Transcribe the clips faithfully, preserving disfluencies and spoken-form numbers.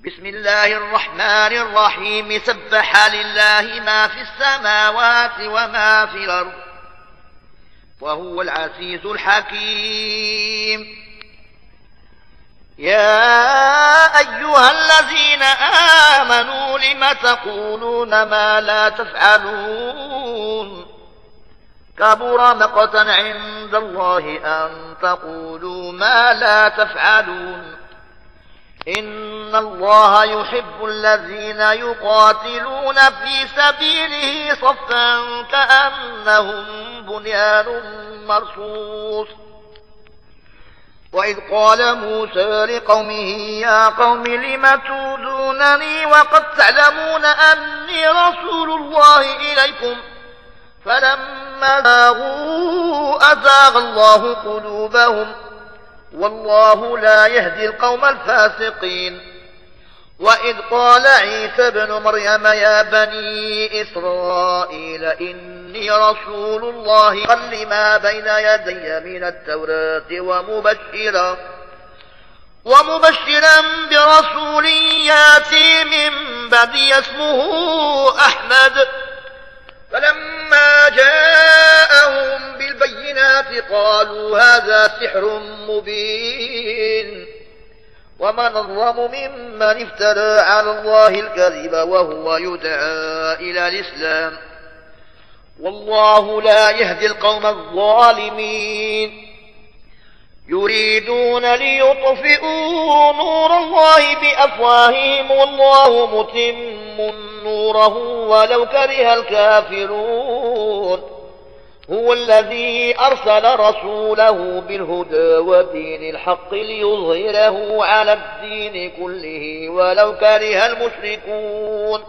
بسم الله الرحمن الرحيم سبح لله ما في السماوات وما في الأرض وهو العزيز الحكيم. يا أيها الذين آمنوا لم تقولون ما لا تفعلون كبر مقتا عند الله أن تقولوا ما لا تفعلون. إن الله يحب الذين يقاتلون في سبيله صفا كأنهم بنيان مرصوص. وإذ قال موسى لقومه يا قوم لم تؤذونني وقد تعلمون أني رسول الله إليكم فلما زاغوا أزاغ الله قلوبهم والله لا يهدي القوم الفاسقين. وإذ قال عيسى ابن مريم يا بني إسرائيل إني رسول الله لما بين يدي من التوراة ومبشرا ومبشرا برسول ياتي من بعدي اسمه أحمد. فلما جاءهم بالبينات قالوا هذا سحر مبين ومن أظلم ممن افترى على الله الكذب وهو يدعى إلى الإسلام والله لا يهدي القوم الظالمين. يريدون ليطفئوا نور الله بأفواههم والله متم نوره ولو كره الكافرون. هو الذي أرسل رسوله بالهدى ودين الحق ليظهره على الدين كله ولو كره المشركون.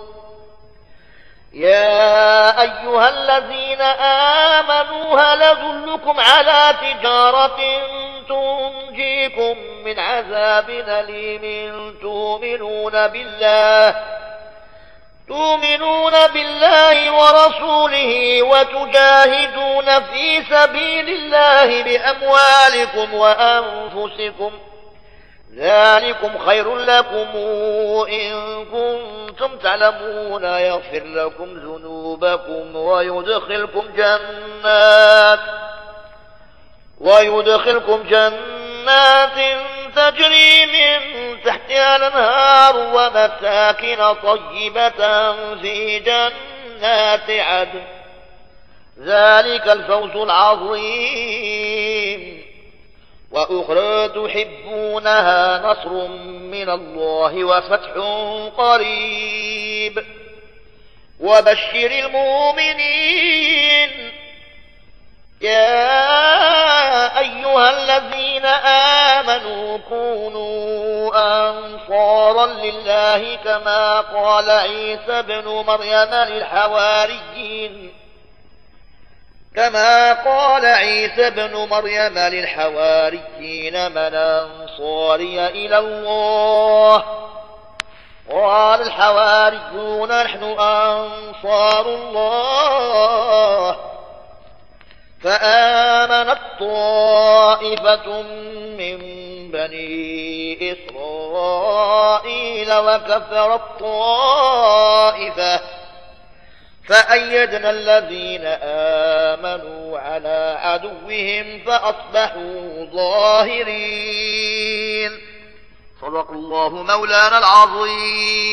يا أيها الذين آمنوا هل أدلكم على تجارة تنجيكم من عذاب أليم تؤمنون بالله تؤمنون بالله ورسوله وتجاهدون في سبيل الله بأموالكم وأنفسكم ذلكم خير لكم إن كنتم تعلمون يغفر لكم ذنوبكم ويدخلكم جنات ويدخلكم جنات تجري من تحتها الأنهار ومساكن طيبة في جنات عدن ذلك الفوز العظيم. وأخرى تحبونها نصر من الله وفتح قريب وبشر المؤمنين. يا أيها الذين آمنوا كونوا أنصارا لله كما قال عيسى ابن مريم للحواريين كما قال عيسى ابن مريم للحواريين من أنصاري إلى الله قال الحواريون نحن أنصار الله. فآمنت طائفة من بني إسرائيل وكفرت طائفة فأيدنا الذين آمنوا على عدوهم فأصبحوا ظاهرين. صدق الله مولانا العظيم.